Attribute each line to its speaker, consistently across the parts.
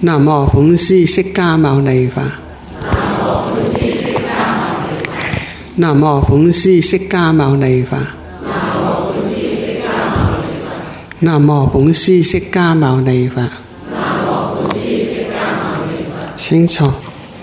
Speaker 1: 南無本師釋迦牟尼佛。南無本師釋迦牟尼佛。南無本師釋迦牟尼佛。請坐。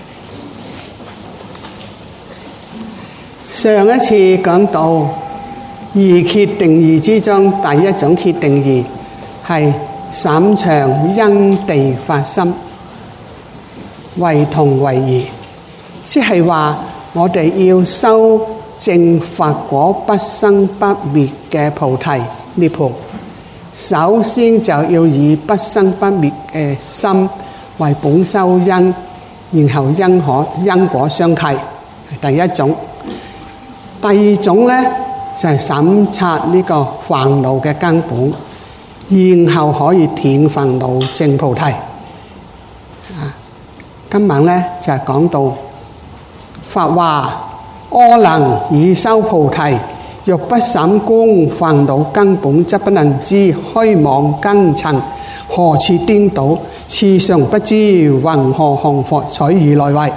Speaker 1: 上一次講到二揭定義之中，第一種揭定義係審詳因地發心，為同為異，即係話我哋要修證佛果不生不滅嘅菩提涅槃，首先就要以不生不滅嘅心為本修因，然後因果相契，係第一種。第二種呢，就係審察呢個煩惱嘅根本，然後可以斷煩惱證菩提。今晚呢，就係講到佛話阿能以修菩提，若不審觀煩惱根本，則不能知虛妄根塵何處顛倒，次常不知云何降伏，取而來為。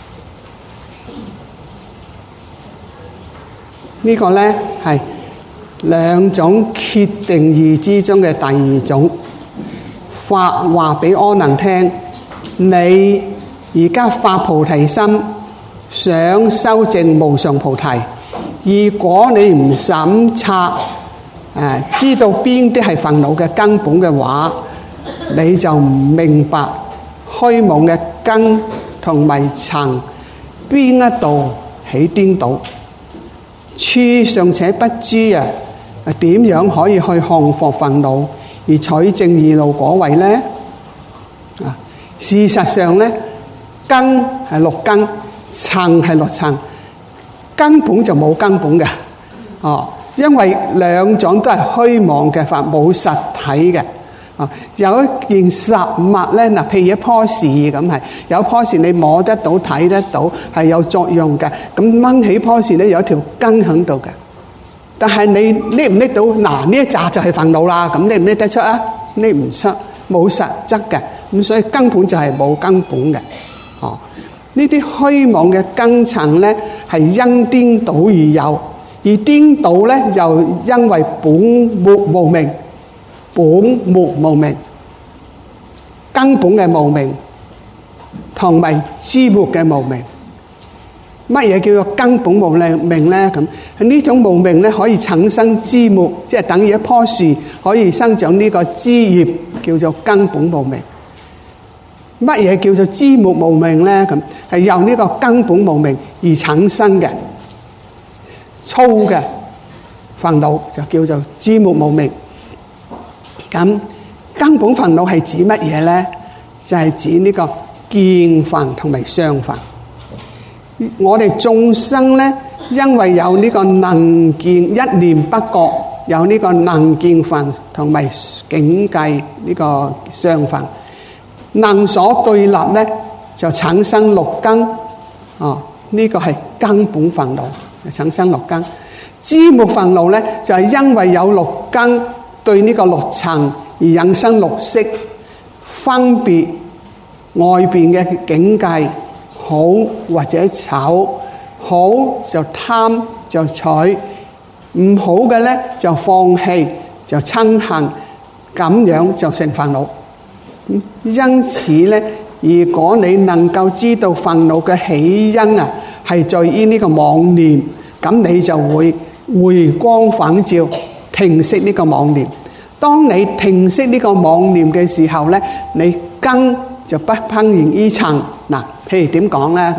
Speaker 1: 呢個呢，係兩種揭定義之中嘅第二種。佛話俾阿能聽，你而家發菩提心，想修證無上菩提，如果你唔審察知道邊啲係煩惱嘅根本嘅話，你就唔明白虛妄嘅根同埋塵邊一度起顛倒，處尚且不知點樣可以去降伏煩惱而取證二路果位呢？事實上呢，根係六根，塵係六塵，根本就冇根本嘅。因為兩種都係虛妄嘅法，冇實體嘅。有一件實物呢，譬如一棵樹咁，係有棵樹你摸得到睇得到，係有作用嘅。咁掹起棵樹呢，有一條根喺度嘅，但係你拎唔拎到？呢一紮就係煩惱啦。咁拎唔拎得出啊？拎唔出，冇實質嘅。咁所以根本就係冇根本嘅。呢啲虛妄嘅根塵呢，係因顛倒而有，而顛倒呢，又因為本末無明。本末無明，根本嘅無明，同埋枝末嘅無明。乜嘢叫做根本無明呢？咁呢種無明呢，可以產生枝末，即係等於一棵樹可以生長呢個枝葉，叫做根本無明。乜嘢叫做枝末無明呢？咁係由呢個根本無明而產生嘅粗嘅煩惱，就叫做枝末無明。咁根本煩惱係指乜嘢呢？就係指呢個見煩同埋相煩。我哋眾生呢，因為有呢個能見一念不覺，有呢個能見煩同埋境界呢個相煩，能所對立呢，就產生六根。呢個係根本煩惱，產生六根。枝末煩惱呢，就係因為有六根對呢個六塵而引生六識，分別外邊嘅境界好或者醜，好就貪就取，唔好嘅呢就放棄就憎恨，咁樣就成煩惱。因此呢，如果你能夠知道煩惱嘅起因係在於呢個妄念，咁你就會回光返照，停息呢個妄念。當你停息呢個妄念嘅時候呢，你根就不攀緣於塵。譬如點講呢？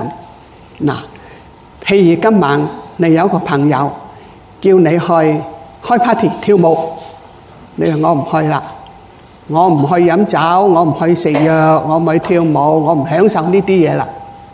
Speaker 1: 譬如今晚你有一個朋友叫你去開 party 跳舞，你話我唔去啦，我唔去飲酒，我唔去食藥，我唔去跳舞，我唔享受呢啲嘢啦。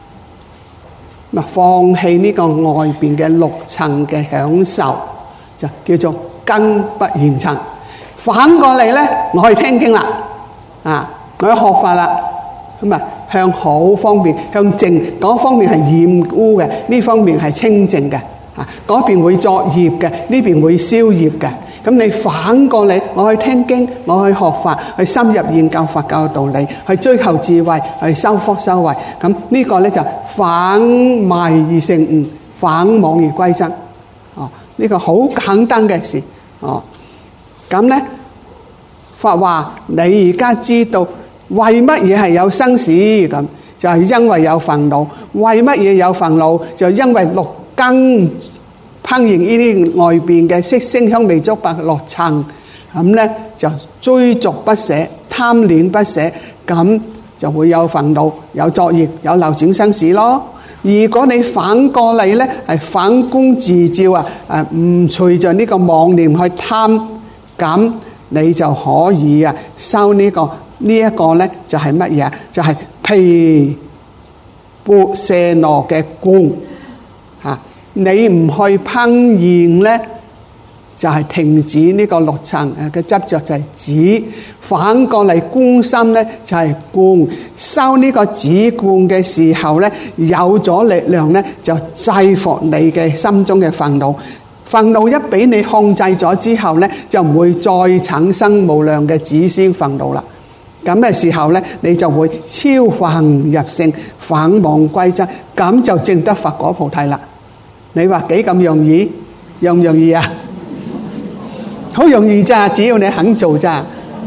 Speaker 1: 放棄呢個外邊嘅六塵嘅享受，就叫做根不現塵。反過嚟呢，我可以聽經啦，我要學法啦，咁向好方面，向淨嗰方面係染污嘅，呢方面係清淨嘅，嗰邊會作業嘅，呢邊會消業嘅。 咁你反過嚟，我去聽經，我去學法，去深入研究佛教嘅道理，去追求智慧，去修福修慧。咁呢個咧就反迷而成悟，反妄而歸真。呢個好簡單嘅事。咁咧，佛話你而家知道為乜嘢係有生死？咁就係因為有煩惱。為乜嘢有煩惱？就因為六根烹飪呢啲外邊嘅色聲香味觸法六塵，咁咧就追逐不捨，貪戀不捨，咁就會有煩惱，有作業，有流轉生死咯。如果你反過嚟咧，係反觀自照啊，唔隨着呢個妄念去貪，咁你就可以修呢個咧就係乜嘢？就係毗缽舍那嘅觀嚇。你唔去烹飪咧，就係停止呢個六塵嘅執着，就係止。反過嚟觀心咧，就係觀。修呢個止觀嘅時候咧，有咗力量咧，就制服你嘅心中嘅煩惱。煩惱一俾你控制咗之後咧，就唔會再產生無量嘅止先煩惱啦。咁嘅時候咧，你就會超凡入聖，返妄歸真，咁就證得佛果菩提啦。你話幾咁容易？容唔容易啊？好容易咋，只要你肯做咋。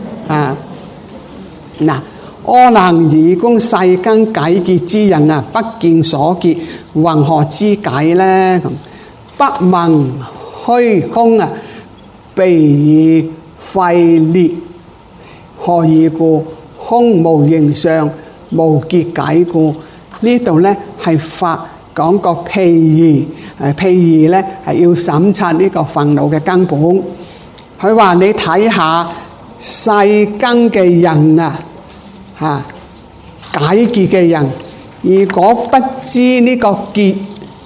Speaker 1: 嗱，阿難以觀世間解結之人啊，不見所結，云何知解呢？不聞虛空啊，鼻耳肺裂，何以故？空無形相，無結解故。呢度咧係法講個譬喻，譬喻咧係要審察呢個煩惱嘅根本。佢話你睇下世間嘅人解結嘅人，如果不知呢個結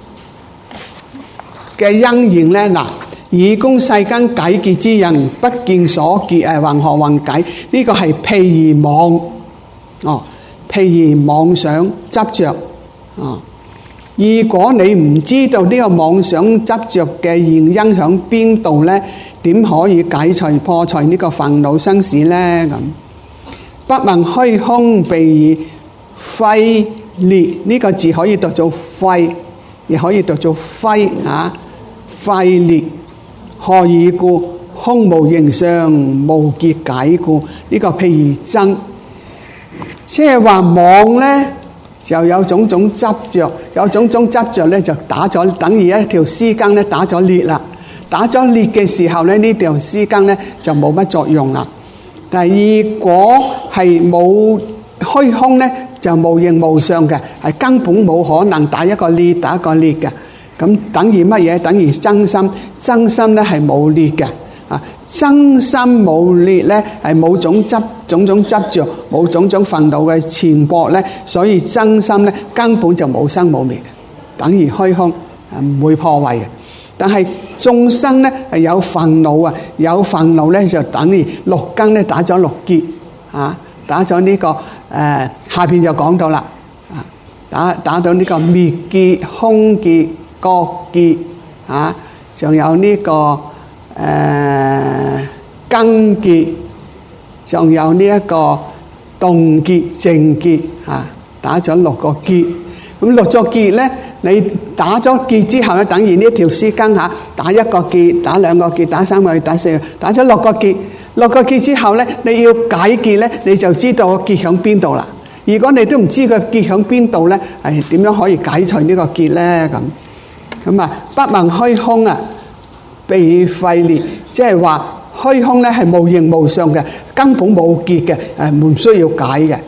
Speaker 1: 嘅因緣咧，以觀世間解結之人，不見所結，云何云解？呢個係譬喻妄，譬喻妄想執着。如果你唔知道呢個妄想執着嘅原因響邊度咧，點可以解除破除呢個煩惱生死咧？咁不聞虛空，鼻耳肺裂，呢個字可以讀做肺，亦可以讀做肺肺裂。何以故？空無形相，無結解故。呢個譬如真，即係話妄咧就有種種執着，有種種執着咧就打咗，等於一條絲巾咧打咗裂啦。打咗裂嘅時候咧，呢條絲巾咧就冇乜作用啦。但係如果係冇虛空咧，就無形無相嘅，係根本冇可能打一個裂打一個裂嘅。咁等於乜嘢？等於真心，真心咧係冇裂嘅。真心冇裂咧，係冇種種執着，冇種種憤怒嘅纏縛咧，所以真心咧根本就冇生冇滅嘅，等於虛空，唔會破壞嘅。但係眾生咧係有憤怒啊，有憤怒咧就等於六根咧打咗六結打咗呢個下邊就講到啦，打到呢個滅結、空結、覺結仲有呢個根結，仲有呢一個動結、靜結打咗六個結。咁六個結咧，你打咗結之後咧，等於呢條絲巾打一個結，打兩個結，打三個結，打四個，打咗六個結。六個結之後咧，你要解結咧，你就知道個結響邊度啦。如果你都唔知個結響邊度咧，係點樣可以解除呢個結咧？咁不聞虛空鼻肺裂，即係話虛空咧係無形無相嘅，根本冇結嘅，唔需要解嘅。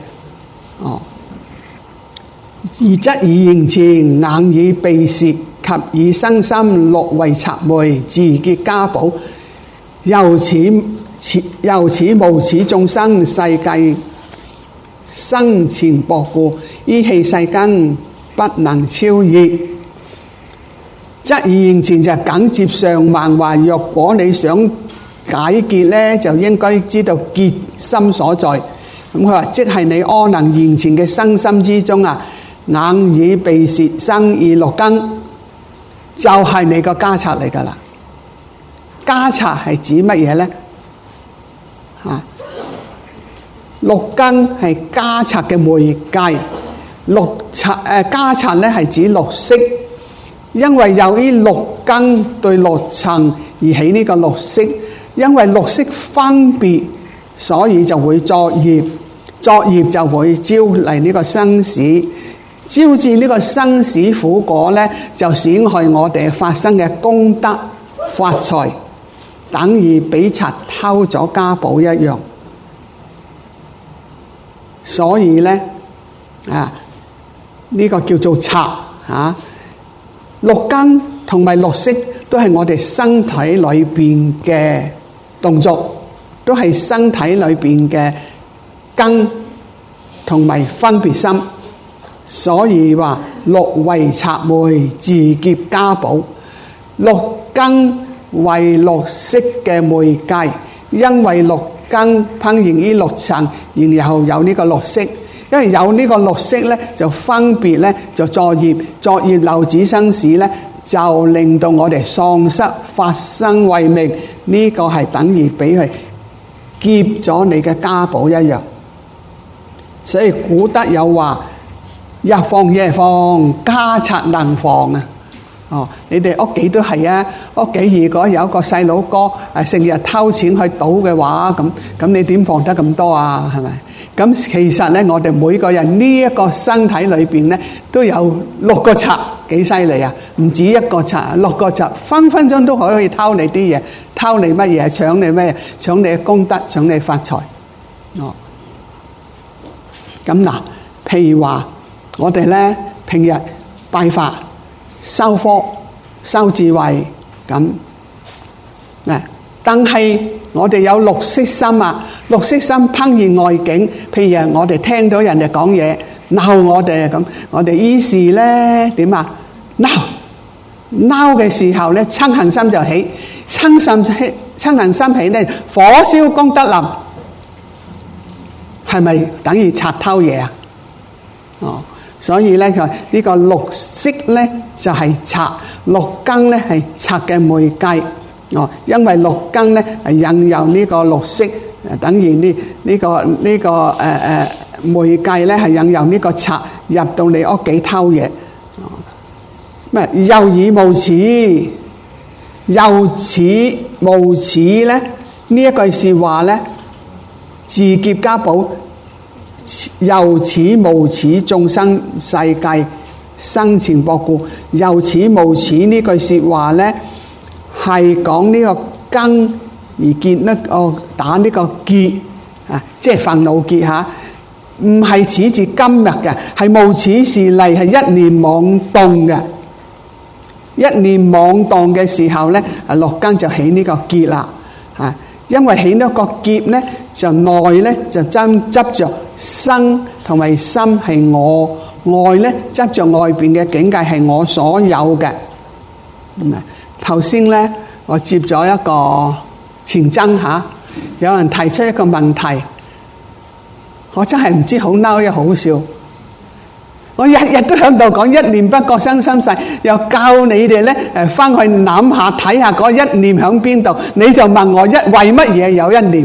Speaker 1: 二則以形前，眼耳鼻舌及以身心六為賊媒，自結家寶。由此無始眾生世界生前薄故，依器世間不能超越。則以形前就緊接上文話，若果你想解結咧，就應該知道結心所在。咁佢話即係你阿難現前嘅身心之中眼耳鼻舌身意六根就係你個家賊嚟噶啦。 家賊係指乜嘢咧？六根係家賊嘅媒介，家賊咧係指六識，因為由於六根對六塵而起呢個六識，因為六識分別，所以就會作業，作業就會招嚟呢個生死，招致呢個生死苦果咧，就損害我哋發生嘅功德發財，等於俾賊偷咗家寶一樣。所以咧呢個叫做賊六根同埋六識都係我哋身體裏邊嘅動作，都係身體裏邊嘅根同埋分別心。所以話六為賊媒，自劫家寶。六根為六識嘅媒介，因為六根烹現於六塵，然後有呢個六識，因為有呢個六識咧，就分別咧就作業，作業流子生死咧，就令到我哋喪失法身慧命。呢個係等於俾佢劫咗你嘅家寶一樣。所以古德有話：日防夜防，家賊難防啊！你哋屋企都係啊！屋企如果有一個細佬哥成日偷錢去賭嘅話，咁你點防得咁多啊？係咪？咁其實咧，我哋每個人呢一個身體裏邊咧，都有六個賊，幾犀利啊！唔止一個賊，六個賊，分分鐘都可以偷你啲嘢，偷你乜嘢，搶你乜嘢，搶你嘅功德，搶你發財。咁嗱，譬如話我哋咧平日拜法、修福、修智慧咁，但係我哋有六識心啊，六識心烹現外境。譬如我哋聽到人哋講嘢鬧我哋咁，我哋於是咧點啊？鬧嘅時候咧，嗔恨心就起，嗔恨心起咧，火燒功德林，係咪等於賊偷嘢啊？所以咧佢呢個六識咧就係賊，六根咧係賊嘅媒介。因為六根咧係引誘呢個六識，等於呢個媒介咧係引誘呢個賊入到你屋企偷嘢。咩？有以無恥，有恥無恥咧？呢一句說話咧，自劫家寶。有恥無恥，眾生世界生前薄故。有恥無恥呢句說話咧，係講呢個根而結呢打呢個結即係憤怒結吓，唔係始至今日嘅，係無始是嚟，係一念妄動嘅。一念妄動嘅時候咧，六根就起呢個結啦因為起呢個結咧，就內咧就執着身同埋心係我，外咧執着外邊嘅境界係我所有嘅。頭先咧，我接咗一個前爭有人提出一個問題，我真係唔知好嬲又好笑。我日日都喺度講一念不覺生心世，又教你哋咧翻去諗下睇下嗰一念喺邊度，你就問我為乜嘢有一念？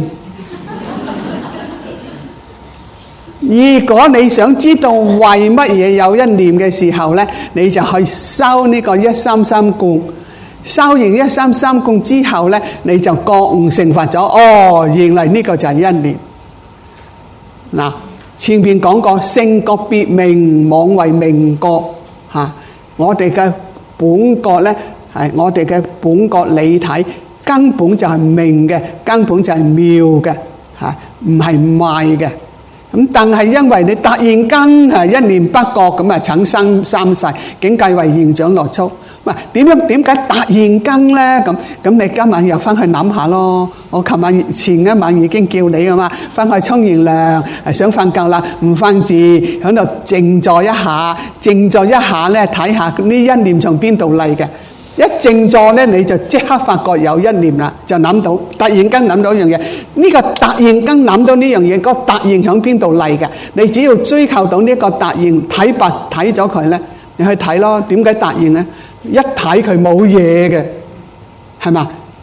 Speaker 1: 如果你想知道為乜嘢有一念嘅時候咧，你就去修呢個一三三觀。修完一三三觀之後咧，你就覺悟成佛咗。原來呢個就係一念。嗱，前邊講過性覺別明，妄為明覺我哋嘅本覺咧係我哋嘅本覺理體，根本就係明嘅，根本就係妙嘅唔係壞嘅。咁但係因為你突然間一念不覺咁產生三世，境界為現象樂觸。點解突然間咧？咁你今晚又翻去諗下咯。我前一晚已經叫你噶嘛，翻去沖完涼想瞓覺啦，唔瞓住喺度靜坐一下咧，睇下呢一念從邊度嚟嘅。一靜坐咧，你就即刻發覺有一念啦，就諗到，突然間諗到一樣嘢。呢個突然間諗到呢樣嘢，嗰個突然喺邊度嚟嘅？你只要追求到呢個突然，睇白睇咗佢咧，你去睇咯。點解突然咧？一睇佢冇嘢嘅，係嘛？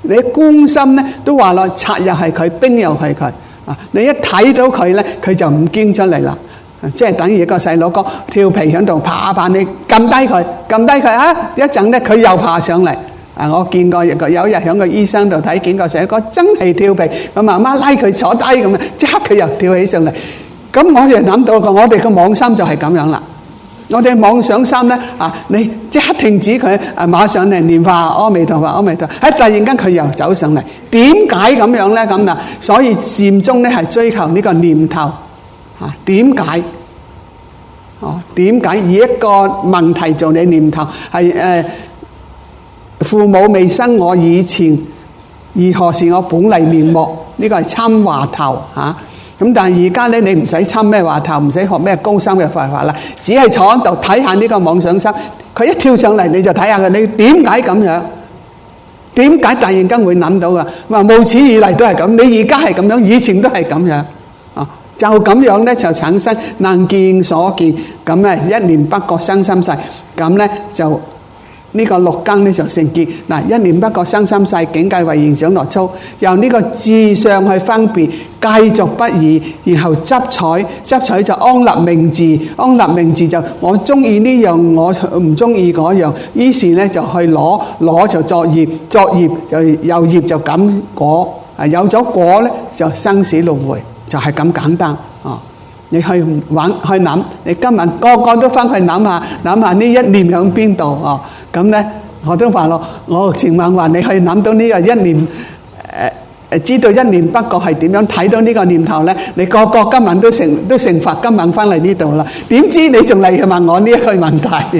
Speaker 1: 你觀心咧都話咯，賊又係佢，兵又係佢啊！你一睇到佢咧，佢就唔驚出嚟啦。即係等於一個細佬哥調皮喺度爬爬，你撳低佢啊！一陣咧佢又爬上嚟。我見過有一日喺個醫生度睇見個細佬哥真係調皮，個媽媽拉佢坐低咁啊，即刻佢又跳起上嚟。咁我哋諗到我哋個妄心就係咁樣啦。我哋妄想心咧你即刻停止佢馬上嚟念法阿彌陀佛阿彌陀佛，突然間佢又走上嚟。點解咁樣咧？咁所以禪宗咧係追求呢個念頭點解？點解以一個問題做你念頭？係父母未生我以前，如何是我本嚟面目？呢個係參話頭咁但係而家咧，你唔使參咩話頭，唔使學咩高深嘅佛法啦，只係坐喺度睇下呢個妄想心，佢一跳上嚟你就睇下佢，你點解咁樣？點解突然間會諗到噶？話無始以嚟都係咁，你而家係咁樣，以前都係咁樣就咁樣咧就產生能見所見，咁咧一念不覺生心世，咁咧就呢個六根咧就成結。一念不覺生心世，境界為形想樂粗，由呢個智相去分別，繼續不已，然後執取就安立名字，安立名字就我中意呢樣，我唔中意嗰樣，於是咧就去攞就作業，作業就有業就感果，有咗果咧就生死輪迴。就係咁簡單你去玩去諗，你今日個個都翻去諗下呢一念響邊度咁咧我都話咯，我前晚話你去諗到呢個一念知道一念不覺係點樣，睇到呢個念頭咧，你個個今晚都成佛，今晚翻嚟呢度啦。點知你仲嚟問我呢一句問題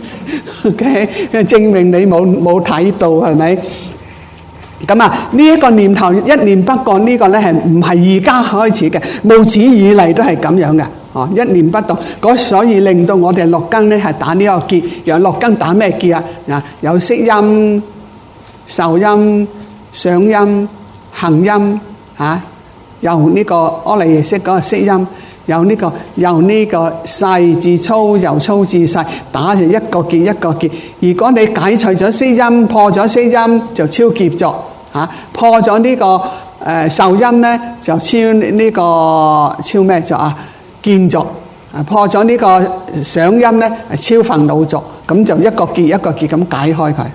Speaker 1: ？OK， 證明你冇睇到係咪？咁呢一個念頭一念不覺呢個咧係唔係而家開始嘅，無始以嚟都係咁樣嘅一念不動，所以令到我哋六根咧係打呢個結。由六根打咩結有色音、受音、想音、行音由呢個阿賴耶識嗰個色音，由呢個細至粗，由粗至細，打成一個結一個結。如果你解除咗色音，破咗色音就超劫咗破咗呢個受音咧就超呢個超咩咗見咗破咗呢個想音咧超煩惱咗，咁就一個結一個結咁解開佢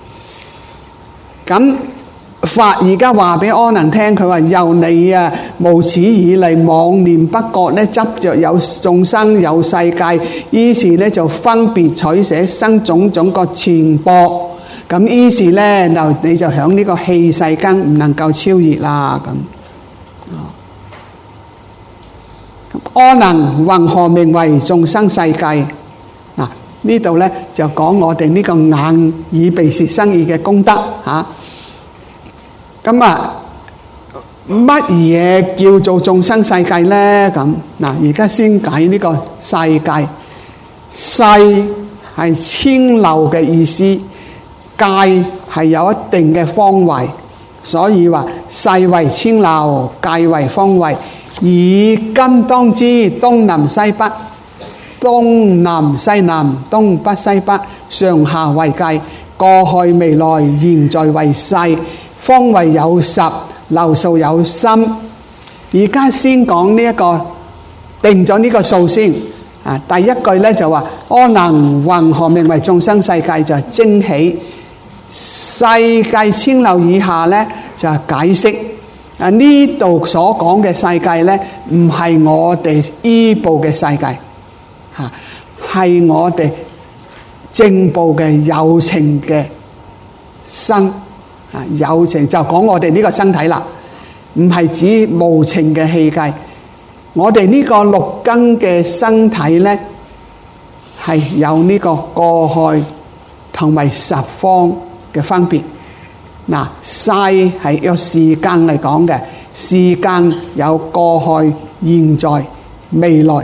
Speaker 1: 咁法而家話俾阿難聽，佢話由你無始以嚟妄念不覺咧，執着有眾生有世界，於是咧就分別取捨生種種個纏縛。咁於是咧，你就響呢個器世間唔能夠超越啦。咁阿難云何名為眾生世界？呢度咧就講我哋呢個眼耳鼻舌身意嘅功德咁乜嘢叫做眾生世界咧？咁而家先解呢個世界。世係千流嘅意思。界係有一定嘅方位，所以話世為千流，界為方位。以今當知東南西北，東南西南，東北西北，上下為界，過去未來現在為世，方位有十，流數有深。而家先講呢一個定咗呢個數先第一句咧就話阿難云何名為眾生世界，就係徵起。世界千流以下咧就係解釋呢度所講嘅世界咧唔係我哋依部嘅世界係我哋正部嘅有情嘅身有情就講我哋呢個身體啦，唔係指無情嘅器界。我哋呢個六根嘅身體咧係有呢個過去同埋十方嘅分別。世係有時間嚟講嘅，時間有過去、現在、未來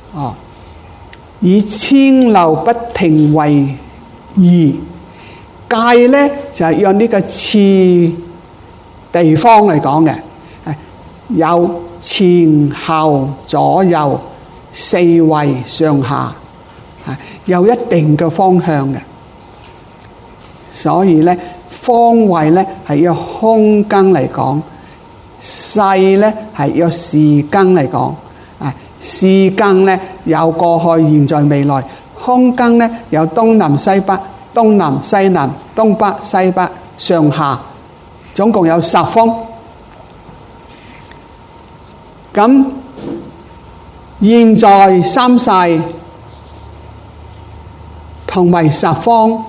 Speaker 1: 以千流不停為義。界咧就係用呢個次地方嚟講嘅，有前後左右四圍上下有一定嘅方向嘅。所以咧方位咧係用空間嚟講，勢咧係用時間嚟講。時間咧有過去、現在、未來；空間咧有東南西北、東南西南、東北西北、上下，總共有10方。咁現在三世同埋10方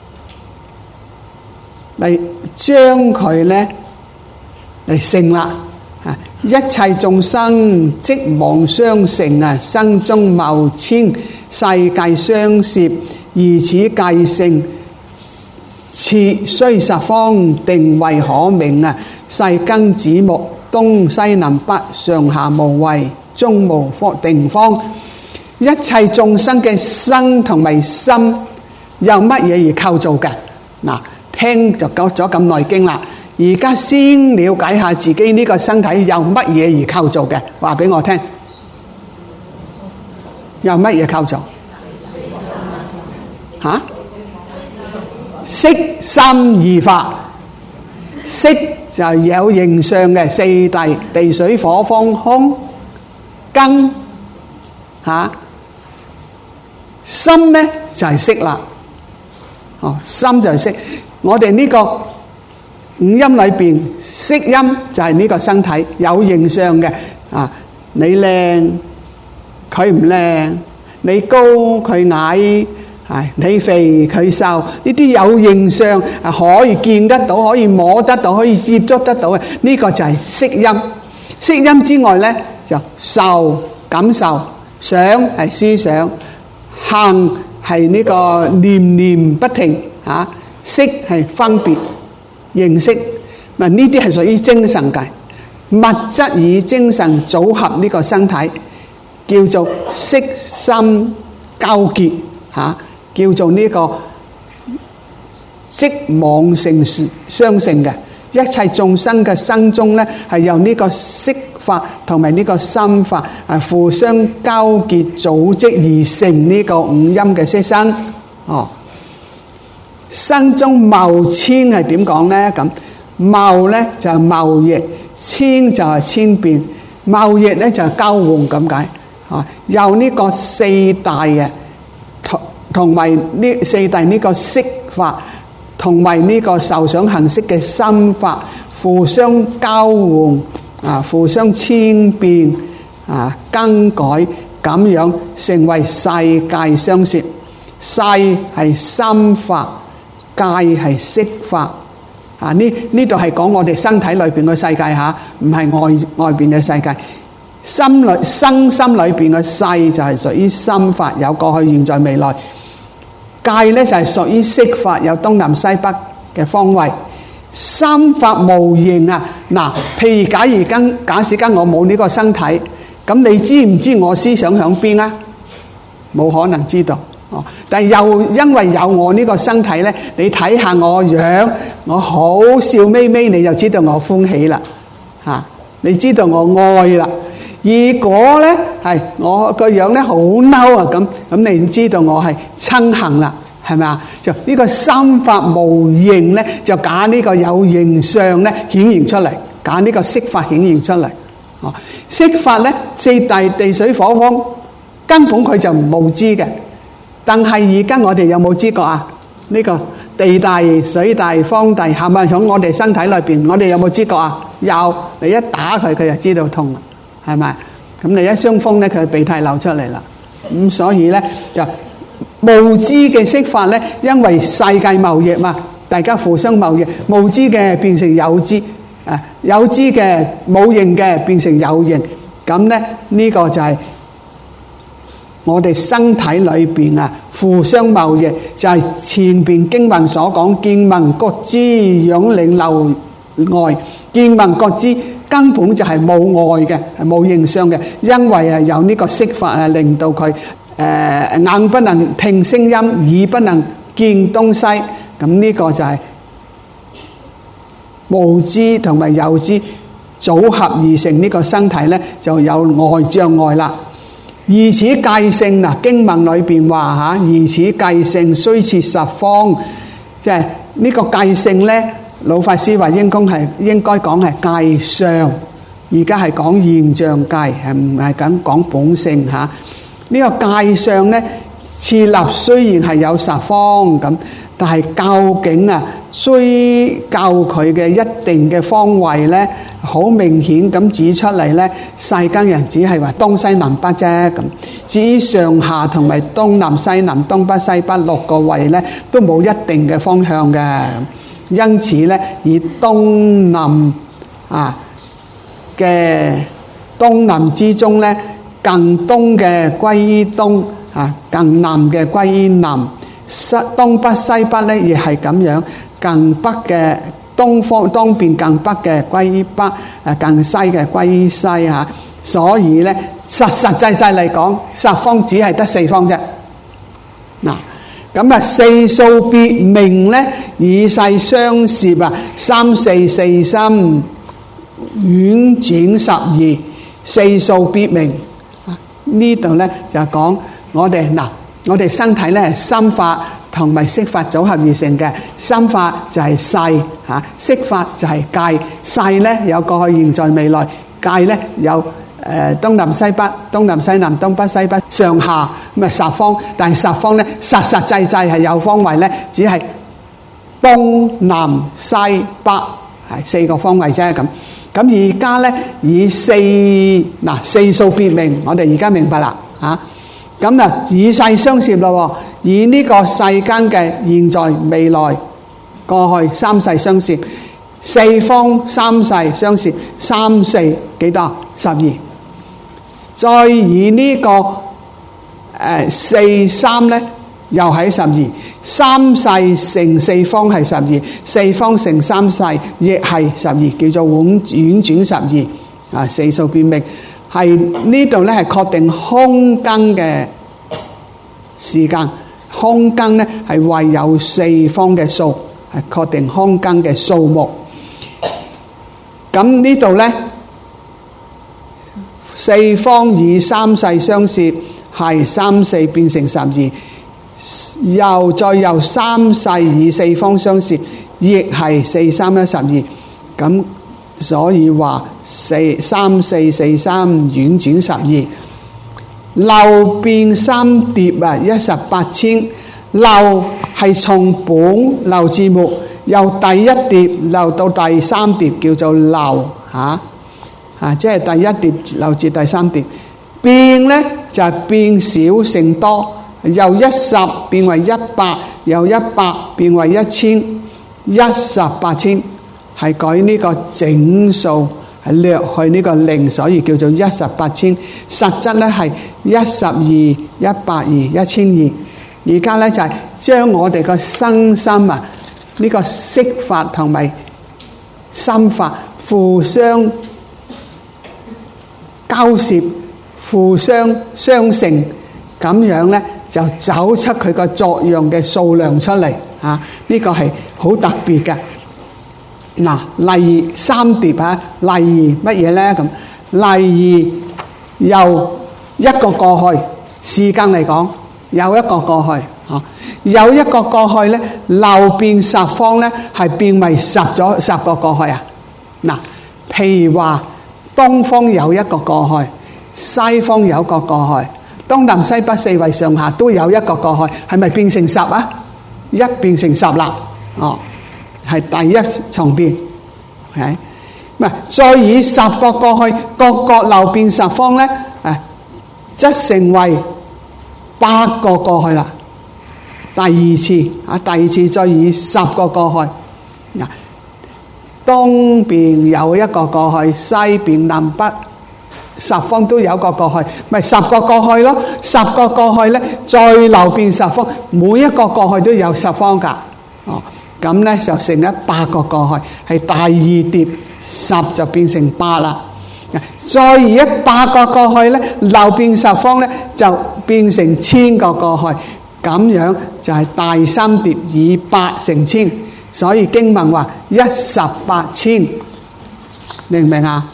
Speaker 1: 嚟將佢咧嚟成啦。一切眾生即妄相成，生中謬遷，世界相攝，以此界性，設須10方定位可名，世間子目，東西南北上下無位，中無定方。一切眾生嘅身同埋心由乜嘢而構造嘅？嗱，聽就講咗咁耐經啦。而家先了解下自己呢個身體由乜嘢而構造嘅，話俾我聽。由乜嘢構造？嚇？色心二法。色就係有形相嘅四大地水火風空根嚇。心咧就係色啦。心就係色。我哋呢個五音裏邊，色音就係呢個身體有形相嘅。你靚佢唔靚，你高佢矮，你肥佢瘦，呢啲有形相可以見得到，可以摸得到，可以接觸得到嘅，呢個就係色音。色音之外咧，就受感受，想係思想，行係呢個念念不停嚇，識係分別認識。嗱，呢啲係屬於精神界，物質與精神組合呢個身體叫做色心交結嚇，叫做呢個即妄成相成嘅。一切眾生嘅身中咧，係由呢個色法同埋呢個心法互相交結組織而成呢個五音嘅色身。身中謬遷係點講咧？咁謬咧就係貿易，遷就係遷變，貿易咧就係交換咁解。有呢個四大嘅同埋呢四大呢個色法，同埋呢個受想行識嘅心法互相交換互相遷變更改，咁樣成為世界相攝。世係心法，界係色法。呢度係講我哋身體裏邊嘅世界嚇，唔係外邊嘅世界。心裏邊嘅世就係屬於心法，有過去、現在、未來。界咧就係屬於色法，有東南西北嘅方位。心法無形嗱，譬如假使間我冇呢個身體，咁你知唔知我思想響邊啊？冇可能知道。但係又因為有我呢個身體咧，你睇下我樣，我好笑眯眯，你就知道我歡喜啦，你知道我愛啦。如果咧係我個樣咧好嬲咁你知道我係憎恨啦，係咪啊？就呢個心法無形咧，就假呢個有形相咧顯現出嚟，假呢個色法顯現出嚟。色法咧四大地水火風，根本佢就無知嘅。但係而家我哋有冇知覺啊？呢個地大、水大、風大，係咪喺我哋身體裏邊？我哋有冇知覺啊？有，你一打佢，佢就知道痛啦，係咪？咁你一傷風咧，佢鼻涕流出嚟啦。咁所以咧就無知嘅色法咧，因為世界貿易嘛，大家互相貿易，無知嘅變成有知，有知嘅冇形嘅變成有形。咁咧呢個就係我哋身體裏邊互相貿易，就係前邊經文所講見聞覺知養領流外，見聞覺知根本就係冇外嘅，係冇形相嘅，因為有呢個色法令到佢眼不能聽聲音，耳不能見東西，咁呢個就係無知同埋有知組合而成呢個身體咧，就有外障礙啦。以此界性經文裏邊話嚇，以此界性雖設10方，即係呢個界性咧，老法師話應該講係界相，而家係講現象界，係唔係咁講本性嚇？呢個界相咧設立雖然係有十方咁，但係究竟需教佢嘅一定嘅方位咧，好明顯咁指出嚟咧，世間人只係話東西南北啫咁。至於上下同埋東南西南、東北西北6個位咧，都冇一定嘅方向嘅。因此咧，以東南嘅東南之中咧，更東嘅歸於東更南嘅歸於南，東北西北咧亦係咁樣。更北嘅東邊更北嘅歸於北，更西嘅歸於西嚇。所以咧，實際嚟講，十方只係得4方啫。嗱，咁四數別名咧，以勢相攝3、4、4、3，婉轉12，四數別名。呢度咧就講我哋身體咧係心法同埋色法組合而成嘅。心法就係勢嚇，色法就係界。勢咧有過去、現在、未來；界咧有東南西北、東南西南、東北西北、上下咁十方。但係十方咧實際係有方位咧，只係東南西北係4個方位啫咁。咁而家咧以四數別名，我哋而家明白啦嚇。咁以勢相攝咯，以呢個世間嘅現在、未來、過去3世相攝，4方3世相攝，3、4幾多？12。再以呢個4、3咧，又係12。3世乘4方係12，4方乘3世亦係12，叫做婉轉12。四數別名係呢度咧係確定空間嘅時間，空間咧係為有4方嘅數，係確定空間嘅數目。咁呢度咧4方以3世相攝，係3、4變成12。再由3世以4方相攝，亦係4、3、12。咁所以話3、4、4、3婉轉12。流變三疊18千，流係從本流字目，由第一疊流到第3疊叫做流即係第一疊流至第3疊。變呢就係變少成多，由10變為100，由100變為1000，18千係改呢個整數，係略去呢個0，所以叫做18千。實質咧係12、120、1200。而家咧就係將我哋個身心呢個色法同埋心法互相交涉、互相相成，咁樣咧就走出佢個作用嘅數量出嚟呢個係好特別嘅。例如3疊例如乜嘢咧咁？例如由一個過去時間嚟講，有一個過去有一個過去咧，流變10方咧，係變為10個過去譬如話東方有一個過去，西方有一個過去，東南西北4位上下都有一個過去，係咪變成10啊？一變成10啦，係第一重變，再以10個過去，各流變10方咧，則成為8個過去啦。第二次再以10個過去，東邊有一個過去，西邊南北10方都有個過去，咪10個過去咯。10個過去咧，再流變10方，每一個過去都有10方噶。咁咧就成咗8個過去，係第二疊10就變成8啦。再以8個過去咧，流變10方咧，就變成1000個過去。咁樣就係第3疊以8乘1000，所以經文話18千，明唔明啊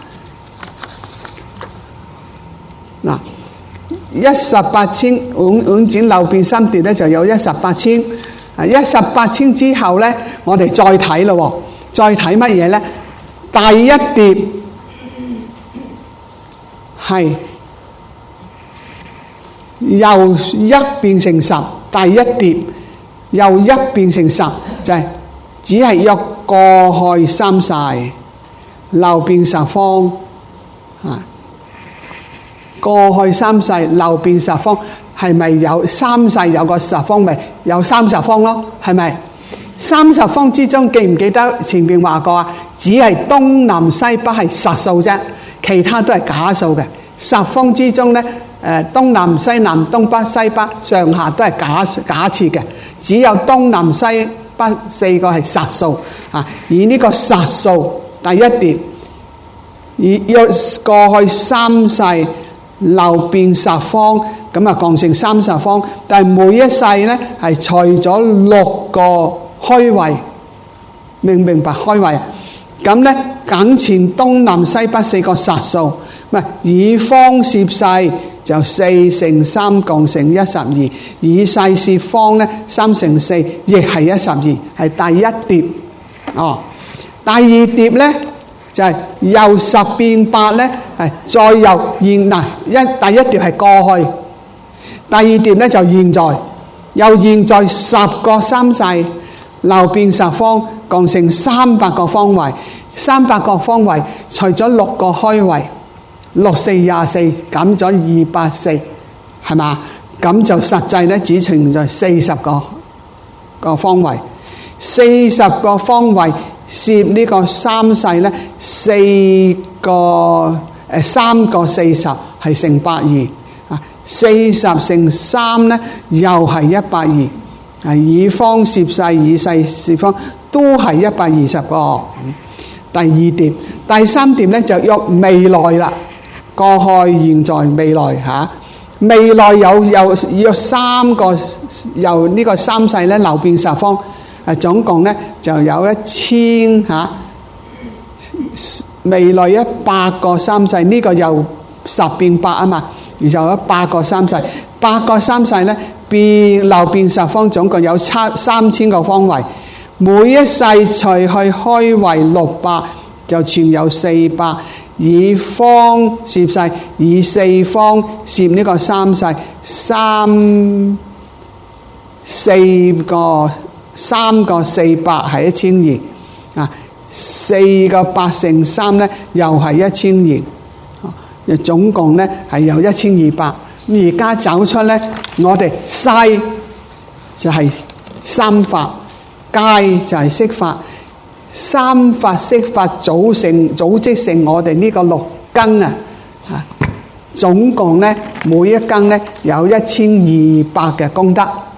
Speaker 1: ？18千婉轉流變3疊咧，就有18千。18千之後咧， 我哋再睇咯，再睇乜嘢咧？第一碟係由一變成十，第一碟由一變成十，就係只係約過去三世，流變十方啊！過去三世流變十方，係咪有三世有個十方？咪有30方咯？係咪？30方之中，記唔記得前面話過啊？只係東南西北係實數啫，其他都係假數嘅。十方之中咧，東南西南東北西北上下都係假設嘅，只有東南西北4個係實數啊。而呢個實數第一碟，要過去三世流變十方，咁啊降成30方。但係每一世咧係除咗6個虛位，明唔明白虛位？咁咧僅存東南西北4個實數，唔係以方攝世就4乘3共成12，以世攝方咧3乘4亦係12，係第一碟。哦，第二碟咧就係由10變8咧，係再由現嗱第一碟係過去，第二碟咧就現在，由現在10個三世流變十方，共成300個方位。300個方位除咗6個虛位，6、4、24，減咗240，係嘛？咁就實際咧只存在40個方位，40個方位攝呢個三世咧3個40係乘120啊，40乘3咧又係120啊，以方攝世以世攝方都係120個。第二碟，第三碟咧就約未來啦，過去、現在、未來嚇。未來有約3個，由呢個三世咧流變十方，總共咧就有1000嚇。未來100個三世，呢個由10變8啊嘛，而就有100個三世，8個三世咧流變十方，總共有3000個方位。每一世除去虛位600，就存有400，以方攝世，以四方攝呢個三世，3個400係1200啊，4個8乘3咧又係1200，總共咧係有1200。而家走出咧，我哋世就係三法。界就係色法，三法色法組織成我哋呢個6根啊！總共咧每一根咧有1200嘅功德。